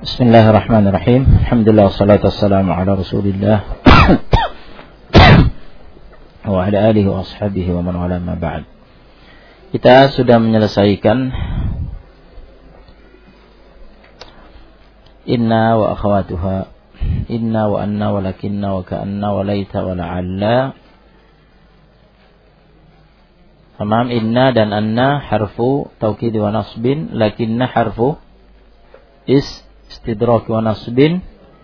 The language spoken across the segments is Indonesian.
Bismillahirrahmanirrahim. Alhamdulillah wassalatu wassalamu ala Rasulillah wa ala alihi wa ashabihi wa man wala ma ba'd. Kita sudah menyelesaikan inna wa akhawatuha, inna wa anna wa lakinna wa ka'anna wa laita wa la'alla. Tamam, inna dan anna harfu taukid wa nasbin, lakinna harfu istidrak wa nasbin,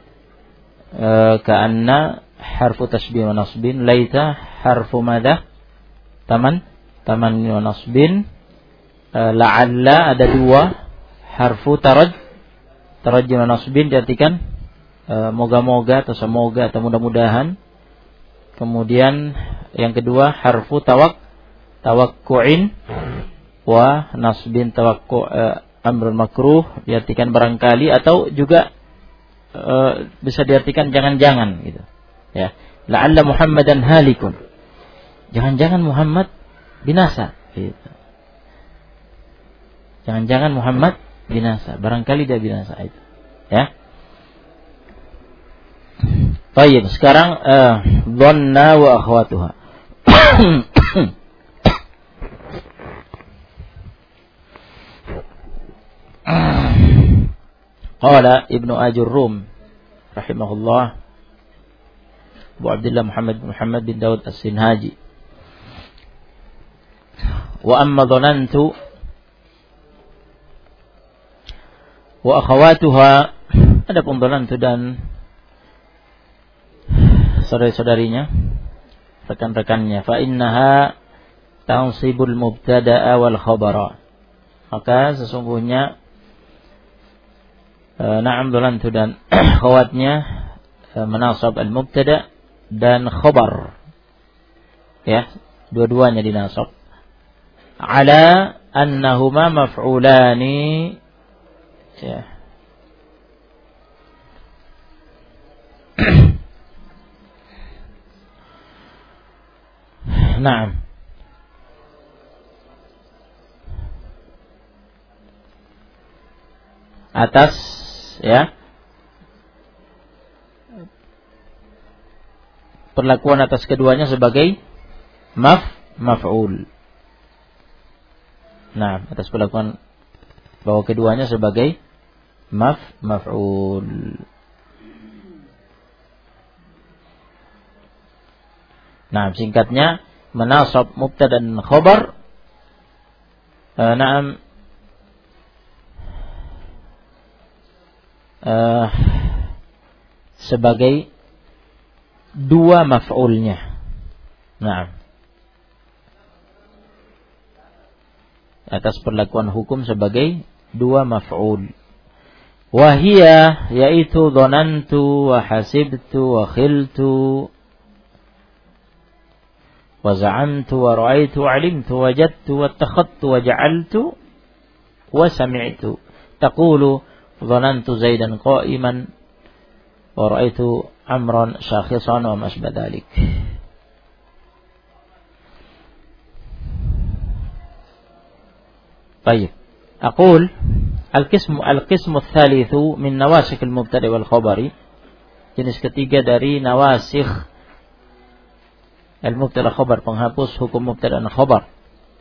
ka'anna harfu tashbih wa nasbin, laita harfu madha taman wa nasbin, la'alla ada dua harfu tarajji wa nasbin, diartikan moga-moga atau semoga atau mudah-mudahan. Kemudian yang kedua harfu tawakku'in wa nasbin, tawakku' amrun makruh, diartikan barangkali atau juga bisa diartikan jangan-jangan gitu. Ya, la'alla Muhammadan halikun. Jangan-jangan Muhammad binasa gitu. Jangan-jangan Muhammad binasa, barangkali dia binasa itu. Ya. Baik, sekarang dhanna wa akhwatuha. Qala Ibnu Ajurrum rahimahullah, Abu Abdullah Muhammad bin Daud As-Sinhaji, wa amma dhanantu wa akhawatuha, adapun dhanantu dan saudari-saudarinya, rekan-rekannya, fa innaha tansibul mubtada'a wal khabara, maka sesungguhnya na'am dhanantu dan khawatnya menasab al-mubtada dan khabar, ya, dua-duanya dinasab ala annahuma maf'ulani, ya. Naam, atas, ya, perlakuan atas keduanya sebagai maf'ul. Nah, atas perlakuan bahwa keduanya sebagai maf'ul. Nah, singkatnya menasab mubtada dan khabar, na'am, sebagai dua maf'ulnya. Nah, atas perlakuan hukum sebagai dua maf'ul. Wahia, yaitu dhanantu wa hasibtu wa khiltu wa za'amtu wa ra'aitu wa alimtu wa wajadtu wa takhadtu wa ja'altu wa sami'tu. Taqulu dhanantu Zaidan qa'iman wa ra'aitu Amran syakhisan wa masbah dzalik. Baik. Aqul al-qismu ats-tsalitsu min nawasikh al-mubtada' wal khabari. Jenis ketiga dari nawasikh al-mubtada' khabar, penghapus hukum mubtada' dan khabar.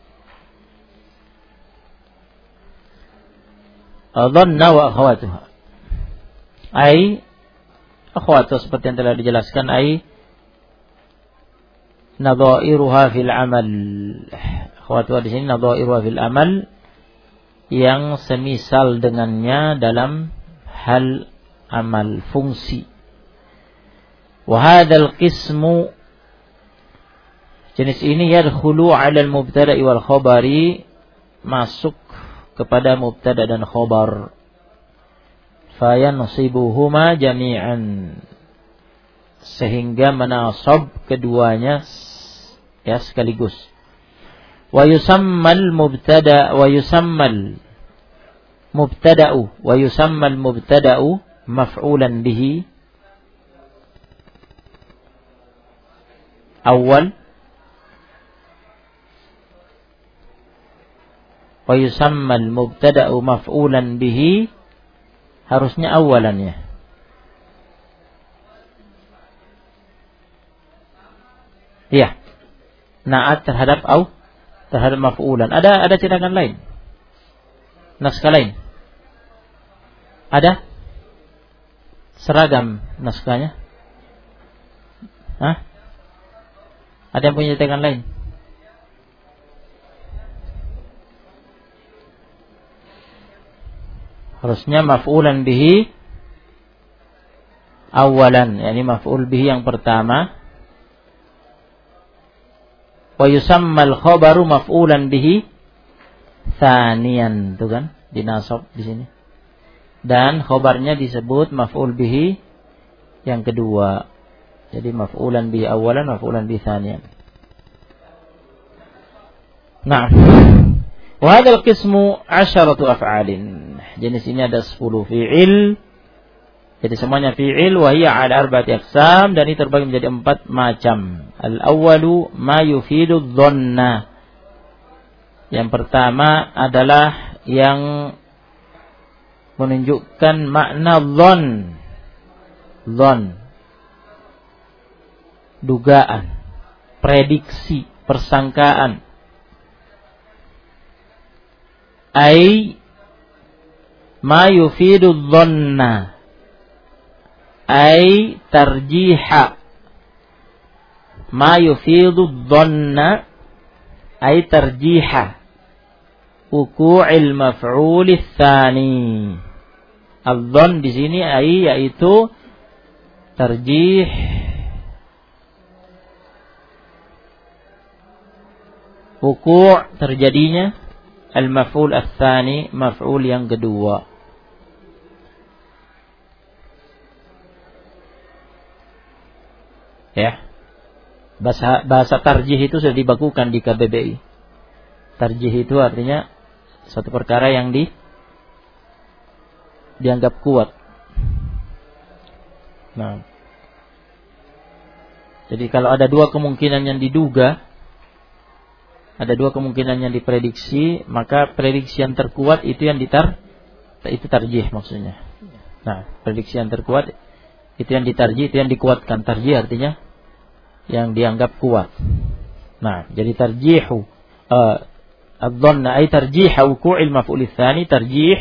Dhanna wa akhawatuha, ai akhwatu, seperti yang telah dijelaskan, ai nadhairuha fil amal. Akhwatu di sini nadhairuha fil amal, yang semisal dengannya dalam hal amal, fungsi. Wa hadzal qismu, jenis ini yadkhulu 'ala al-mubtada'i wal khabari, masuk kepada mubtada dan khabar. Fayansibuhuma jami'an, sehingga menasab keduanya, ya, sekaligus. Wa yusammal mubtada wa yusammal mubtada'u maf'ulan bihi awal, wa yusammal mubtada'u maf'ulan bihi Harusnya awalannya. Iya. Na'at terhadap terhadap maf'ulan. Ada cetakan lain? Naskah lain? Ada? Seragam naskahnya? Hah? Ada yang punya cetakan lain? Harusnya maf'ulan bihi awalan, yakni maf'ul bihi yang pertama. Wa yusammal khabaru maf'ulan bihi tsaniyan, itu kan dinasab di sini. Dan khabarnya disebut maf'ul bihi yang kedua. Jadi maf'ulan bihi awalan, maf'ulan bihi tsaniyan. Nah, wa hadzal qismu 'asharatu af'alin. Jenis ini ada 10 fi'il. Jadi semuanya fi'il wa hiya 'ala arba'ati aqsam, dan ini terbagi menjadi 4 macam. Al-awwalu ma yufidu dhanna. Yang pertama adalah yang menunjukkan makna dhann. Dhann. Dugaan, prediksi, persangkaan. Ai ma yufidu dhanna. Ai tarjiha. Ma yufidu dhanna ai tarjiha wuqu'il maf'ul tsani. Adh-dhann di sini yaitu tarjih wuku' terjadinya al-maf'ul ats-tsani, maf'ul yang kedua. Ya. Bahasa tarjih itu sudah dibakukan di KBBI. Tarjih itu artinya satu perkara yang dianggap kuat. Nah. Jadi kalau ada dua kemungkinan yang diduga, ada dua kemungkinan yang diprediksi, maka prediksi yang terkuat itu yang itu tarjih maksudnya. Nah, prediksi yang terkuat itu yang ditarjih, itu yang dikuatkan. Tarjih artinya yang dianggap kuat. Nah, jadi tarjihu adh-dhanna ay tarjih wuqu'il maf'ul tsani, tarjih.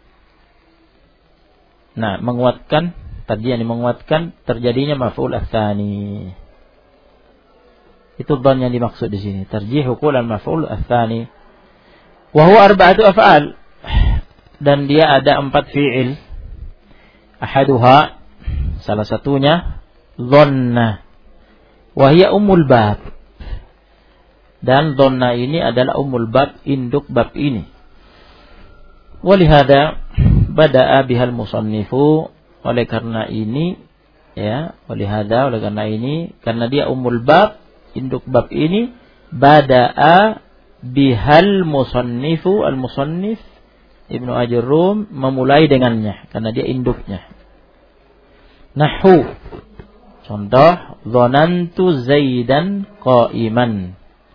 Nah, menguatkan, tarjih yang menguatkan terjadinya maf'ul tsani. Itu dhann yang dimaksud di sini, tarjih wuqu'il maf'ul tsani. Wa huwa arba'atu af'al, dan dia ada 4 fi'il. Ahaduha, salah satunya dhanna. Wahia umul bab, dan dhanna ini adalah umul bab, induk bab ini. Walihada bada'a bihal musannifu, oleh karena ini ya, oleh karena ini, karena dia umul bab, induk bab ini, bada'a bihal musannifu, al-musannif Ibnu Ajurrum memulai dengannya karena dia induknya. Nahwu, contoh, dhanantu Zaidan qa'iman.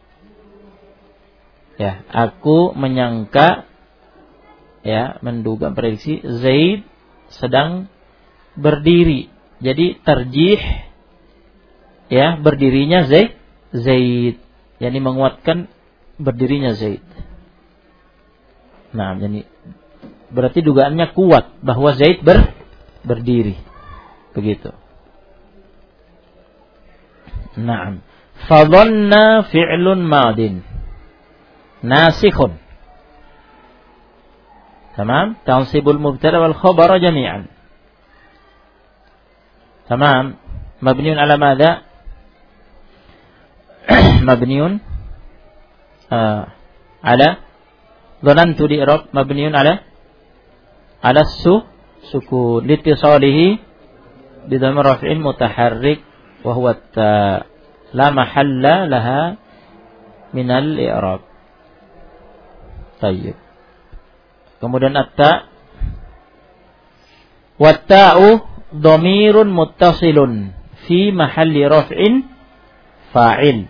Ya, aku menyangka, ya, menduga, prediksi Zaid sedang berdiri. Jadi tarjih, ya, berdirinya Zaid. Yani menguatkan berdirinya Zaid. Nah, jadi berarti dugaannya kuat bahwa Zaid berdiri. Begitu. Naam. Fadhanna fi'lun madin nasikhun. Tamam? Tansibul mubtada wal khabara jami'an. Tamam? Mabniun ala madha? Mabniun ala dhanantu di i'rab mabniun ala sukun litisalihi bi dhamir raf'in mutaharrik wa huwa ta, la mahalla laha min al-i'rab. Tayyib. Kemudian at-ta, wa ta'u dhamirun muttasilun fi mahalli raf'in fa'il.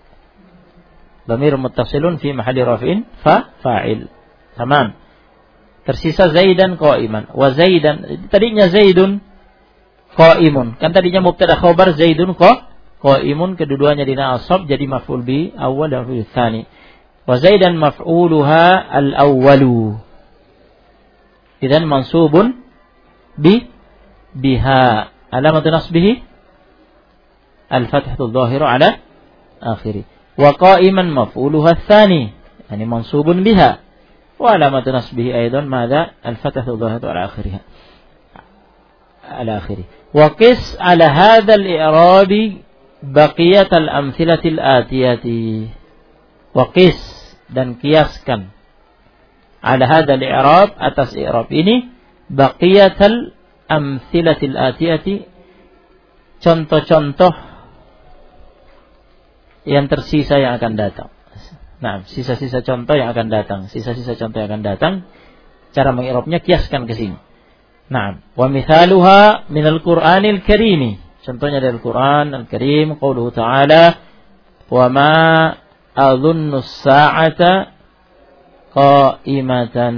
Dhamir muttasilun fi mahalli raf'in fa'il. Tamam. Tersisa Zaidan qa'iman. Wa Zaidan, tadinya Zaidun qa'imun. Kan tadinya mubtada khabar Zaidun qa'imun, kedua-duanya dinasab jadi maf'ul bi awal dan maf'ul tsani. Wa Zaidan maf'uluha al-awwalu. Idzan mansubun biha. Alamat nasbihi al-fathatu adh-dhahiru ala akhirih. Wa qa'iman maf'uluha ats-tsani, yani mansubun biha. Wa alamat nasbihi aidan madza al-fathatu adh-dhahiru ala akhirih. Ala akhirih. Wa qis ala hadha al-i'rab baqiyat al-amthilati al-atiyati. Wa qis, dan kiaskan, ala hadha al-i'rab, atas i'rab ini, baqiyat al-amthilati al-atiyati, contoh-contoh yang tersisa yang akan datang. Nah, sisa-sisa contoh yang akan datang, sisa-sisa contoh yang akan datang, cara mengirobnya kiaskan ke sini. Nah, wa mithaluha minal Qur'anil Karim. Contohnya dari Al-Qur'an Al-Karim, qauluhu ta'ala, wa ma adhunnu as-sa'ata qa'imatan.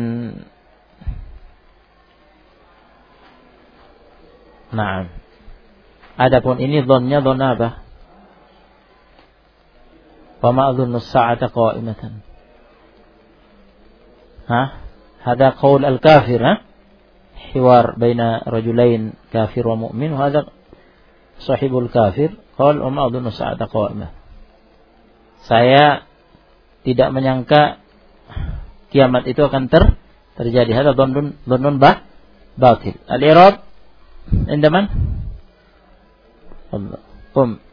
Nah, adapun ini dhonnya dhon apa? Wa ma adhunnu as-sa'ata qa'imatan. Hada qaul al-kafir, hiwar baina rajulain kafir wa mu'min, hada sahibul kafir qala wa ma adhunnu as-sa'ata qa'imah. Saya tidak menyangka kiamat itu akan terjadi. Hada dhannun batil. Al-i'rab indaman Allah qum.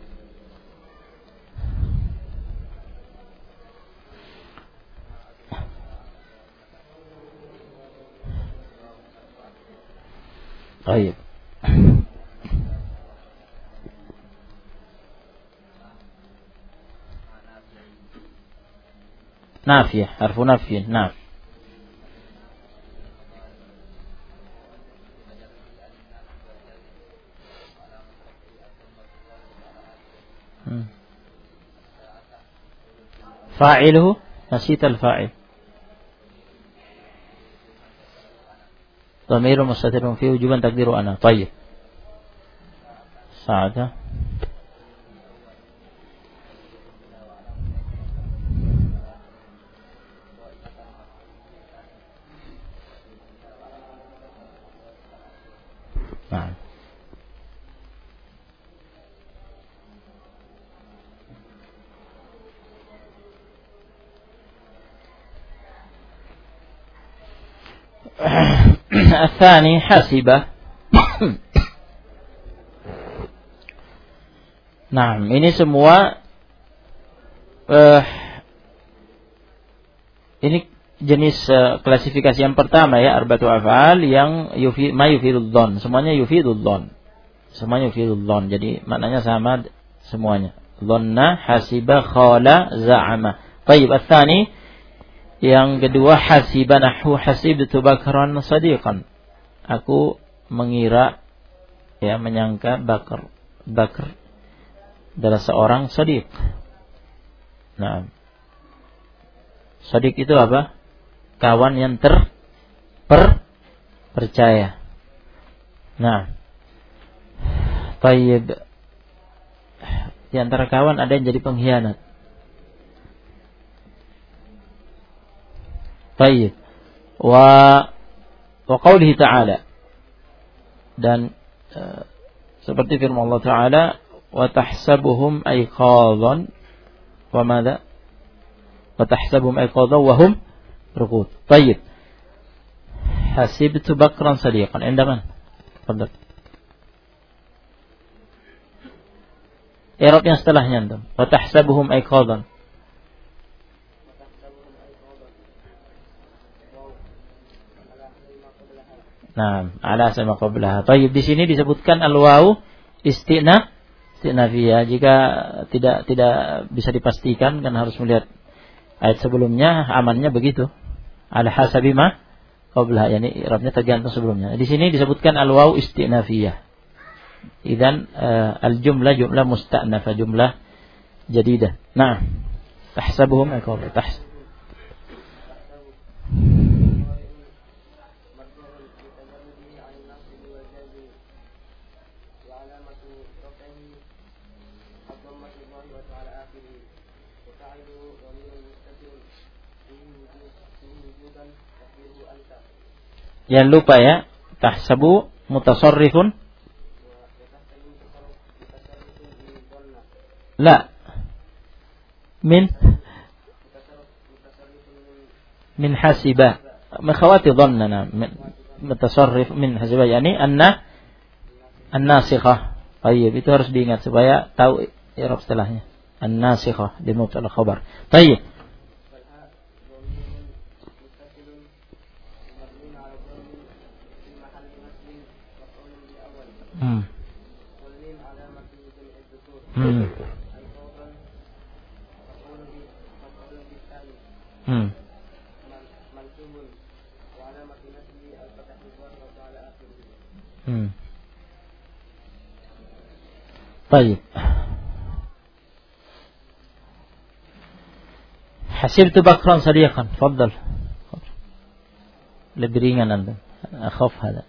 طيب نافية حرف نفي نعم فاعله نسيت الفاعل ضمير مستتر فيه وجوبا تقدير أنا. طيب سعادة نعم. الثاني حاسبة. Nah, ini semua ini jenis klasifikasi yang pertama ya, arba'atu af'al yang yufidul dhon, semuanya yufidul dhon. Semuanya yufidul dhon. Jadi maknanya sama semuanya. Dhanna, hasiba, khala, za'ama. Baik, ats-tsani yang kedua hasiba nahwu hasibtu bakran sadiqan. Aku mengira, ya, menyangka Bakr adalah seorang sadiq. Nah, sadiq itu apa? Kawan yang percaya. Nah, tayyib, di antara kawan ada yang jadi pengkhianat. Tayyib. Wa qaulihi ta'ala, dan seperti firman Allah Ta'ala, wa tahsabuhum ayqadhan wa madza wa tahsabuhum ayqadhan wa hum ruqud. Tayyib. Hasibtu bakran sadiqan. Inda man? Tafadhal. I'rab yang setelahnya antum. Wa tahsabuhum ayqadhan. Nah, ala sama qablaha. Tayyib, di sini disebutkan al-wawu istinafiyah. Jika tidak bisa dipastikan, kan harus melihat ayat sebelumnya, amannya begitu. Ala hasabi ma qablaha, yani i'rabnya tergantung sebelumnya. Di sini disebutkan al-wawu istinafiyah. Idzan al-jumlah jumlah musta'nafah, jumlah jadidah. Nah, tahsabuhum ayqadhan. Jangan lupa ya, tahsabu mutasarrifun. La. من حسبة من خواتي ظننا متصرف من حسبة يعني الناسخة. طيب itu harus diingat supaya tahu i'rab setelahnya. الناسخة di mubtada khabar. طيب. طيب حسبت بكرا صديقا. تفضل. lebih ringan anda. أخف هذا.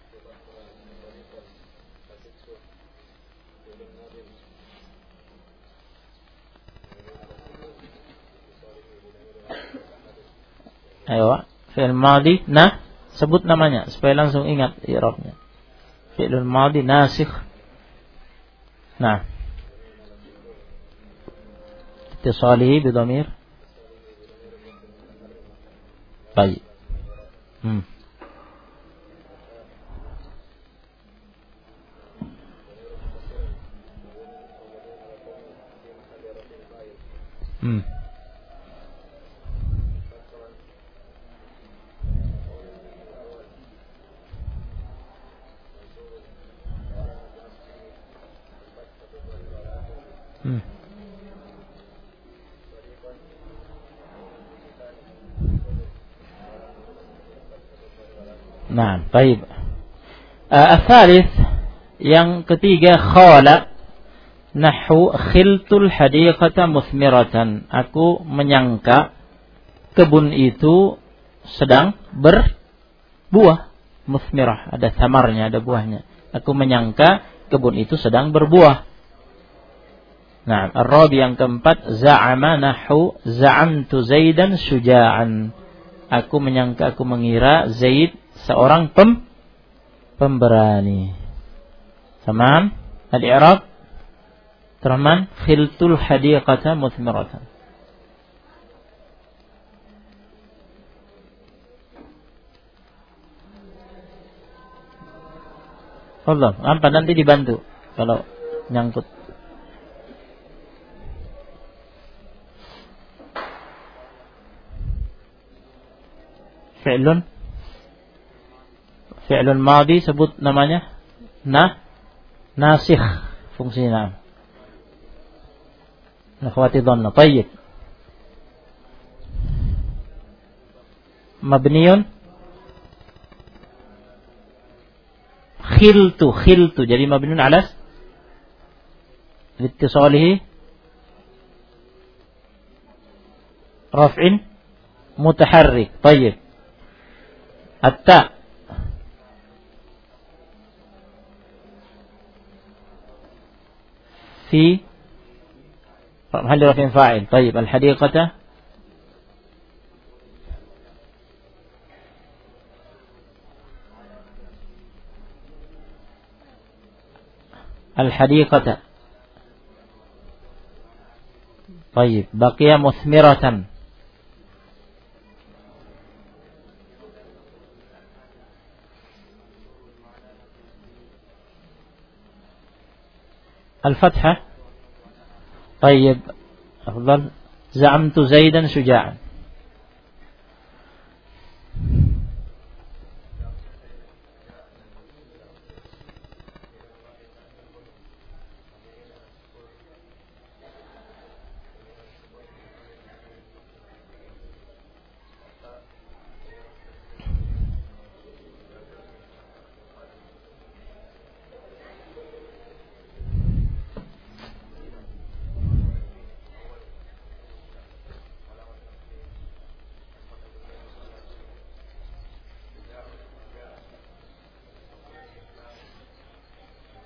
Ayo, fi'il madhi. Nah, sebut namanya supaya langsung ingat i'rabnya. Fi'il madhi nasikh. Nah. Ittisalihi bi dhamir. Baik. Nah, baik. Al-thalith, yang ketiga, khala. Nahu khiltul hadiqata muthmiratan. Aku menyangka kebun itu sedang berbuah. Muthmirah, ada thamarnya, ada buahnya. Aku menyangka kebun itu sedang berbuah. Nah, ar-rabi yang keempat, za'ama nahu za'amtu Zaidan syuja'an. Aku menyangka, aku mengira Zaid seorang pemberani. Tamam? Al-i'rab Teraman khiltul hadiqata muthmiratan. Allah, apa nanti dibantu kalau nyangkut. Fi'lun madhi, sebut namanya. Nasikh fungsinya. Akhwati dhanna. Tayyib. Mabniun khiltu jadi mabniun ala ittisalihi raf'in mutaharrik. Tayyib. At-ta في محل رفع فاعل. طيب الحديقة طيب بقي مثمرة. الفتحة. طيب أفضل زعمت زيدا شجاعا.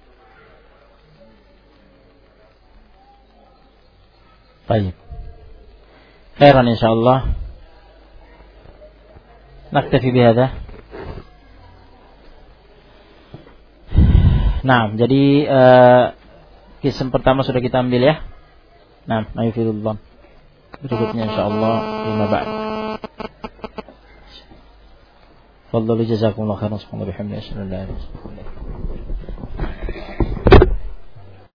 طيب Khairan insyaallah. Naktafi bihadza. Nah, jadi kisah pertama sudah kita ambil ya. Nah, ayufilullah. Berikutnya insyaallah lima ba'd. Fadlu jazakumullah khairan subhanallahi wa bihamdihi.